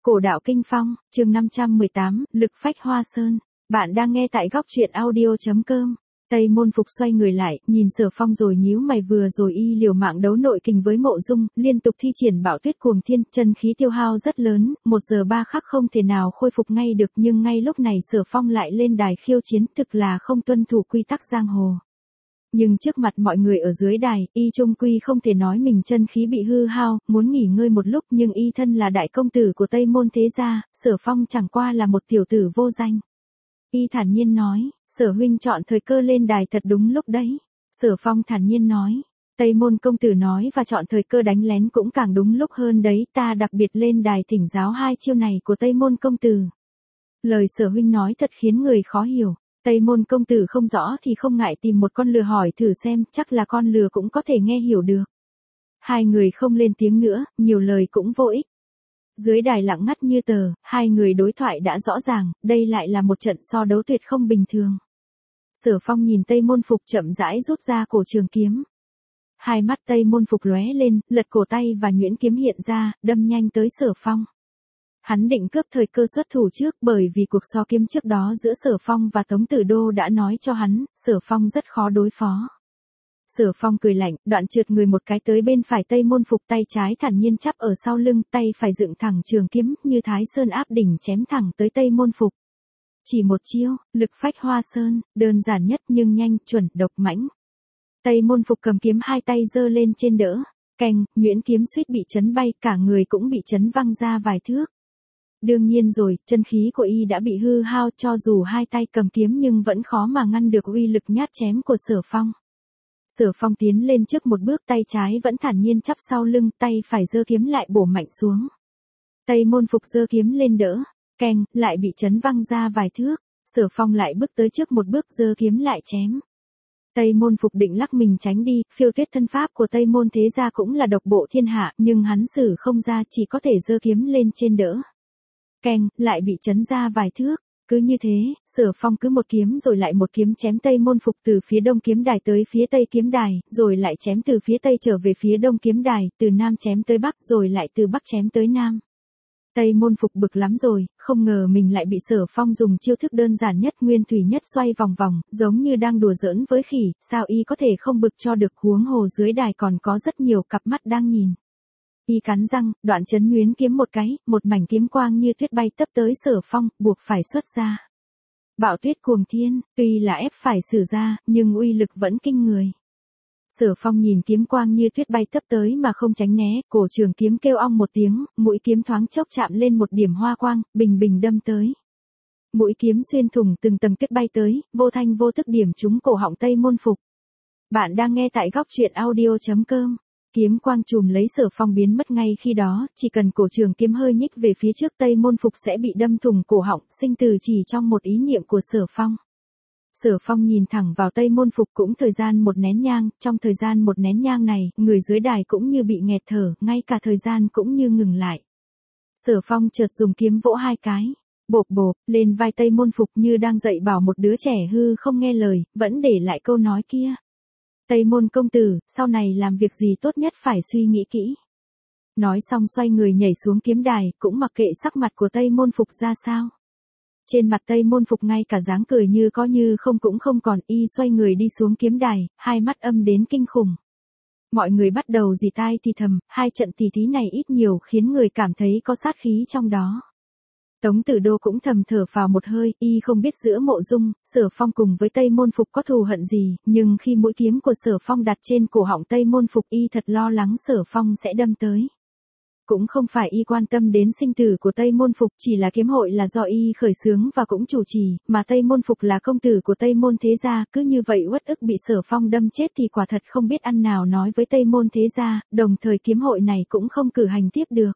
Cổ đạo kinh phong, chương 518, lực phách hoa sơn. Bạn đang nghe tại góc truyện audio.com. Tây Môn Phục xoay người lại, nhìn Sở Phong rồi nhíu mày, vừa rồi y liều mạng đấu nội kình với Mộ Dung, liên tục thi triển Bạo Tuyết Cuồng Thiên, chân khí tiêu hao rất lớn, 1 giờ 3 khắc không thể nào khôi phục ngay được, nhưng ngay lúc này Sở Phong lại lên đài khiêu chiến, thực là không tuân thủ quy tắc giang hồ. Nhưng trước mặt mọi người ở dưới đài, y trung quy không thể nói mình chân khí bị hư hao, muốn nghỉ ngơi một lúc, nhưng y thân là đại công tử của Tây Môn thế gia, Sở Phong chẳng qua là một tiểu tử vô danh. Y thản nhiên nói, Sở huynh chọn thời cơ lên đài thật đúng lúc đấy. Sở Phong thản nhiên nói, Tây Môn công tử nói và chọn thời cơ đánh lén cũng càng đúng lúc hơn đấy, ta đặc biệt lên đài thỉnh giáo 2 chiêu này của Tây Môn công tử. Lời Sở huynh nói thật khiến người khó hiểu. Tây Môn công tử không rõ thì không ngại tìm một con lừa hỏi thử xem, chắc là con lừa cũng có thể nghe hiểu được. Hai người không lên tiếng nữa, nhiều lời cũng vô ích. Dưới đài lặng ngắt như tờ, hai người đối thoại đã rõ ràng, đây lại là một trận so đấu tuyệt không bình thường. Sở Phong nhìn Tây Môn Phục chậm rãi rút ra cổ trường kiếm. Hai mắt Tây Môn Phục lóe lên, lật cổ tay và nhuyễn kiếm hiện ra, đâm nhanh tới Sở Phong. Hắn định cướp thời cơ xuất thủ trước, bởi vì cuộc so kiếm trước đó giữa Sở Phong và Tống Tử Đô đã nói cho hắn, Sở Phong rất khó đối phó. Sở Phong cười lạnh, đoạn trượt người một cái tới bên phải Tây Môn Phục, tay trái thản nhiên chắp ở sau lưng, tay phải dựng thẳng trường kiếm, như Thái Sơn áp đỉnh chém thẳng tới Tây Môn Phục. Chỉ một chiêu, lực phách hoa sơn, đơn giản nhất nhưng nhanh, chuẩn, độc mãnh. Tây Môn Phục cầm kiếm hai tay giơ lên trên đỡ, keng, nhuyễn kiếm suýt bị chấn bay, cả người cũng bị chấn văng ra vài thước. Đương nhiên rồi, chân khí của y đã bị hư hao, cho dù hai tay cầm kiếm nhưng vẫn khó mà ngăn được uy lực nhát chém của Sở Phong. Sở Phong tiến lên trước một bước, tay trái vẫn thản nhiên chắp sau lưng, tay phải giơ kiếm lại bổ mạnh xuống. Tây Môn Phục giơ kiếm lên đỡ, keng, lại bị chấn văng ra vài thước. Sở Phong lại bước tới trước một bước, giơ kiếm lại chém. Tây Môn Phục định lắc mình tránh đi, phiêu tuyết thân pháp của Tây Môn thế gia cũng là độc bộ thiên hạ, nhưng hắn xử không ra, chỉ có thể giơ kiếm lên trên đỡ. Keng, lại bị chấn ra vài thước. Cứ như thế, Sở Phong cứ một kiếm rồi lại một kiếm chém Tây Môn Phục từ phía đông kiếm đài tới phía tây kiếm đài, rồi lại chém từ phía tây trở về phía đông kiếm đài, từ nam chém tới bắc rồi lại từ bắc chém tới nam. Tây Môn Phục bực lắm rồi, không ngờ mình lại bị Sở Phong dùng chiêu thức đơn giản nhất, nguyên thủy nhất xoay vòng vòng, giống như đang đùa giỡn với khỉ, sao y có thể không bực cho được, huống hồ dưới đài còn có rất nhiều cặp mắt đang nhìn. Y cắn răng, đoạn chấn nhuyễn kiếm một cái, một mảnh kiếm quang như tuyết bay tấp tới Sở Phong, buộc phải xuất ra. Bạo Tuyết Cuồng Thiên, tuy là ép phải sử ra, nhưng uy lực vẫn kinh người. Sở Phong nhìn kiếm quang như tuyết bay tấp tới mà không tránh né, cổ trường kiếm kêu ong một tiếng, mũi kiếm thoáng chốc chạm lên một điểm hoa quang, bình bình đâm tới. Mũi kiếm xuyên thủng từng tầng tuyết bay tới, vô thanh vô tức điểm trúng cổ họng Tây Môn Phục. Bạn đang nghe tại góc truyện audio.com. Kiếm quang chùm lấy Sở Phong biến mất ngay khi đó, chỉ cần cổ trường kiếm hơi nhích về phía trước Tây Môn Phục sẽ bị đâm thủng cổ họng, sinh tử chỉ trong một ý niệm của Sở Phong. Sở Phong nhìn thẳng vào Tây Môn Phục, cũng thời gian một nén nhang, trong thời gian một nén nhang này, người dưới đài cũng như bị nghẹt thở, ngay cả thời gian cũng như ngừng lại. Sở Phong chợt dùng kiếm vỗ hai cái, bộp bộp, lên vai Tây Môn Phục như đang dạy bảo một đứa trẻ hư không nghe lời, vẫn để lại câu nói kia. Tây Môn công tử, sau này làm việc gì tốt nhất phải suy nghĩ kỹ. Nói xong xoay người nhảy xuống kiếm đài, cũng mặc kệ sắc mặt của Tây Môn Phục ra sao. Trên mặt Tây Môn Phục ngay cả dáng cười như có như không cũng không còn, y xoay người đi xuống kiếm đài, hai mắt âm đến kinh khủng. Mọi người bắt đầu rì tai thì thầm, hai trận tỉ thí này ít nhiều khiến người cảm thấy có sát khí trong đó. Tống Tử Đô cũng thầm thở phào một hơi, y không biết giữa Mộ Dung, Sở Phong cùng với Tây Môn Phục có thù hận gì, nhưng khi mũi kiếm của Sở Phong đặt trên cổ họng Tây Môn Phục, y thật lo lắng Sở Phong sẽ đâm tới. Cũng không phải y quan tâm đến sinh tử của Tây Môn Phục, chỉ là kiếm hội là do y khởi xướng và cũng chủ trì, mà Tây Môn Phục là công tử của Tây Môn thế gia, cứ như vậy uất ức bị Sở Phong đâm chết thì quả thật không biết ăn nào nói với Tây Môn thế gia, đồng thời kiếm hội này cũng không cử hành tiếp được.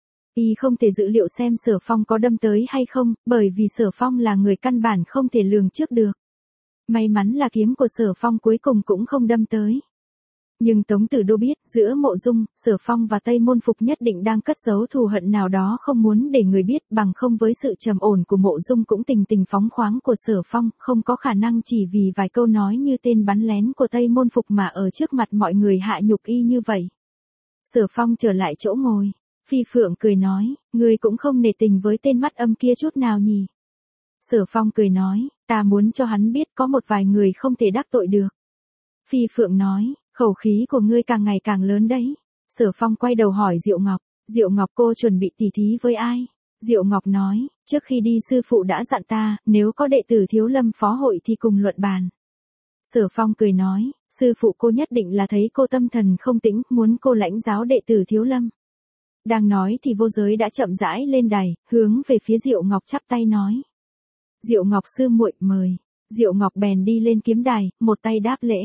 Y không thể dự liệu xem Sở Phong có đâm tới hay không, bởi vì Sở Phong là người căn bản không thể lường trước được. May mắn là kiếm của Sở Phong cuối cùng cũng không đâm tới. Nhưng Tống Tử Đô biết, giữa Mộ Dung, Sở Phong và Tây Môn Phục nhất định đang cất giấu thù hận nào đó không muốn để người biết, bằng không với sự trầm ổn của Mộ Dung cũng tình tình phóng khoáng của Sở Phong, không có khả năng chỉ vì vài câu nói như tên bắn lén của Tây Môn Phục mà ở trước mặt mọi người hạ nhục y như vậy. Sở Phong trở lại chỗ ngồi. Phi Phượng cười nói, ngươi cũng không nể tình với tên mắt âm kia chút nào nhỉ. Sở Phong cười nói, ta muốn cho hắn biết có một vài người không thể đắc tội được. Phi Phượng nói, khẩu khí của ngươi càng ngày càng lớn đấy. Sở Phong quay đầu hỏi Diệu Ngọc, Diệu Ngọc cô chuẩn bị tỉ thí với ai? Diệu Ngọc nói, trước khi đi sư phụ đã dặn ta, nếu có đệ tử Thiếu Lâm phó hội thì cùng luận bàn. Sở Phong cười nói, sư phụ cô nhất định là thấy cô tâm thần không tĩnh, muốn cô lãnh giáo đệ tử Thiếu Lâm. Đang nói thì Vô Giới đã chậm rãi lên đài, hướng về phía Diệu Ngọc chắp tay nói. Diệu Ngọc sư muội mời. Diệu Ngọc bèn đi lên kiếm đài, một tay đáp lễ.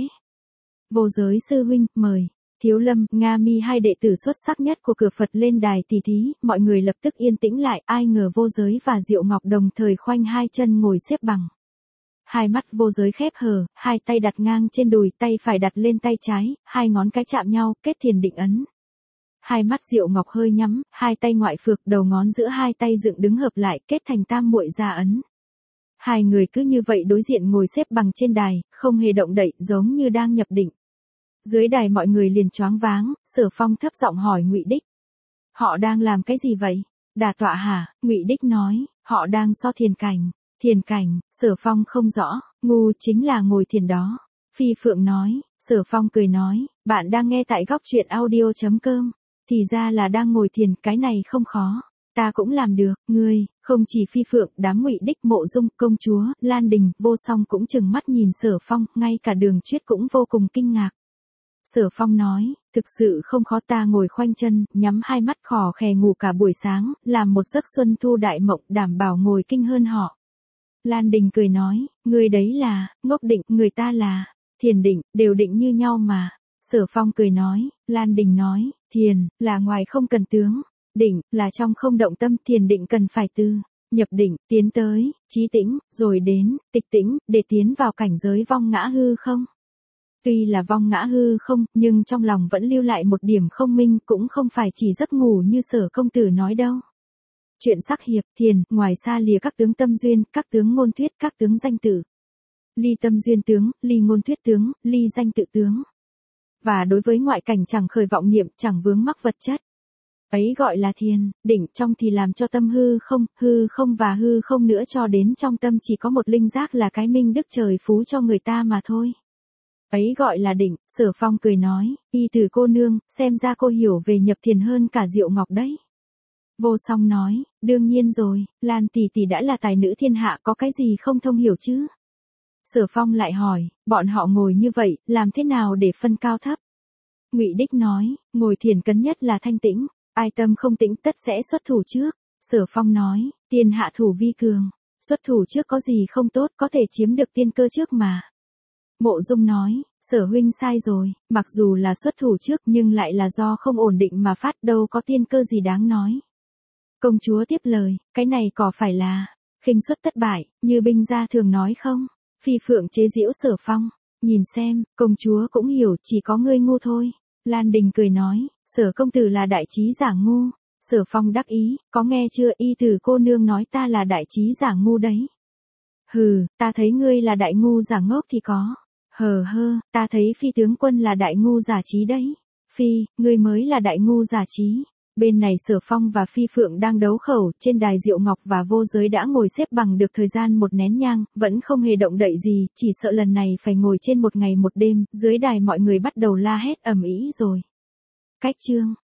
Vô Giới sư huynh, mời. Thiếu Lâm, Nga Mi hai đệ tử xuất sắc nhất của cửa Phật lên đài tỉ thí, mọi người lập tức yên tĩnh lại, ai ngờ Vô Giới và Diệu Ngọc đồng thời khoanh hai chân ngồi xếp bằng. Hai mắt Vô Giới khép hờ, hai tay đặt ngang trên đùi, tay phải đặt lên tay trái, hai ngón cái chạm nhau, kết thiền định ấn. Hai mắt Diệu Ngọc hơi nhắm, hai tay ngoại phược, đầu ngón giữa hai tay dựng đứng hợp lại, kết thành tam muội gia ấn. Hai người cứ như vậy đối diện ngồi xếp bằng trên đài, không hề động đậy, giống như đang nhập định. Dưới đài mọi người liền choáng váng, Sở Phong thấp giọng hỏi Ngụy Đích. Họ đang làm cái gì vậy? Đả tọa hả? Ngụy Đích nói, họ đang so thiền cảnh. Thiền cảnh, Sở Phong không rõ, ngu chính là ngồi thiền đó. Phi Phượng nói, Sở Phong cười nói, bạn đang nghe tại góc truyện audio.com. Thì ra là đang ngồi thiền, cái này không khó. Ta cũng làm được, ngươi, không chỉ Phi Phượng, đám Ngụy Đích, Mộ Dung, công chúa, Lan Đình, Vô Song cũng chừng mắt nhìn Sở Phong, ngay cả Đường Chuyết cũng vô cùng kinh ngạc. Sở Phong nói, thực sự không khó, ta ngồi khoanh chân, nhắm hai mắt khò khè ngủ cả buổi sáng, làm một giấc xuân thu đại mộng, đảm bảo ngồi kinh hơn họ. Lan Đình cười nói, người đấy là, ngốc định, người ta là, thiền định, đều định như nhau mà. Sở Phong cười nói, Lan Đình nói, thiền, là ngoài không cần tướng, định, là trong không động tâm, thiền định cần phải từ, nhập định, tiến tới, trí tĩnh, rồi đến, tịch tĩnh, để tiến vào cảnh giới vong ngã hư không. Tuy là vong ngã hư không, nhưng trong lòng vẫn lưu lại một điểm không minh, cũng không phải chỉ giấc ngủ như Sở công tử nói đâu. Chuyện sắc hiệp, thiền, ngoài xa lìa các tướng tâm duyên, các tướng ngôn thuyết, các tướng danh tự. Ly tâm duyên tướng, ly ngôn thuyết tướng, ly danh tự tướng. Và đối với ngoại cảnh chẳng khởi vọng niệm, chẳng vướng mắc vật chất. Ấy gọi là thiền, định trong thì làm cho tâm hư không và hư không nữa, cho đến trong tâm chỉ có một linh giác là cái minh đức trời phú cho người ta mà thôi. Ấy gọi là định. Sở Phong cười nói, y từ cô nương, xem ra cô hiểu về nhập thiền hơn cả Diệu Ngọc đấy. Vô Song nói, đương nhiên rồi, Lan tỷ tỷ đã là tài nữ thiên hạ, có cái gì không thông hiểu chứ? Sở Phong lại hỏi, bọn họ ngồi như vậy, làm thế nào để phân cao thấp? Ngụy Đích nói, ngồi thiền cấn nhất là thanh tĩnh, ai tâm không tĩnh tất sẽ xuất thủ trước. Sở Phong nói, tiên hạ thủ vi cường, xuất thủ trước có gì không tốt, có thể chiếm được tiên cơ trước mà. Mộ Dung nói, Sở huynh sai rồi, mặc dù là xuất thủ trước nhưng lại là do không ổn định mà phát, đâu có tiên cơ gì đáng nói. Công chúa tiếp lời, cái này có phải là khinh suất thất bại, như binh gia thường nói không? Phi Phượng chế giễu Sở Phong, nhìn xem, công chúa cũng hiểu, chỉ có ngươi ngu thôi. Lan Đình cười nói, Sở công tử là đại trí giả ngu. Sở Phong đắc ý, có nghe chưa, y từ cô nương nói ta là đại trí giả ngu đấy. Hừ, ta thấy ngươi là đại ngu giả ngốc thì có. Hờ hơ, ta thấy Phi tướng quân là đại ngu giả trí đấy. Phi, ngươi mới là đại ngu giả trí. Bên này Sở Phong và Phi Phượng đang đấu khẩu, trên đài Diệu Ngọc và Vô Giới đã ngồi xếp bằng được thời gian một nén nhang, vẫn không hề động đậy gì, chỉ sợ lần này phải ngồi trên một ngày một đêm, dưới đài mọi người bắt đầu la hét ầm ĩ rồi. Cách chương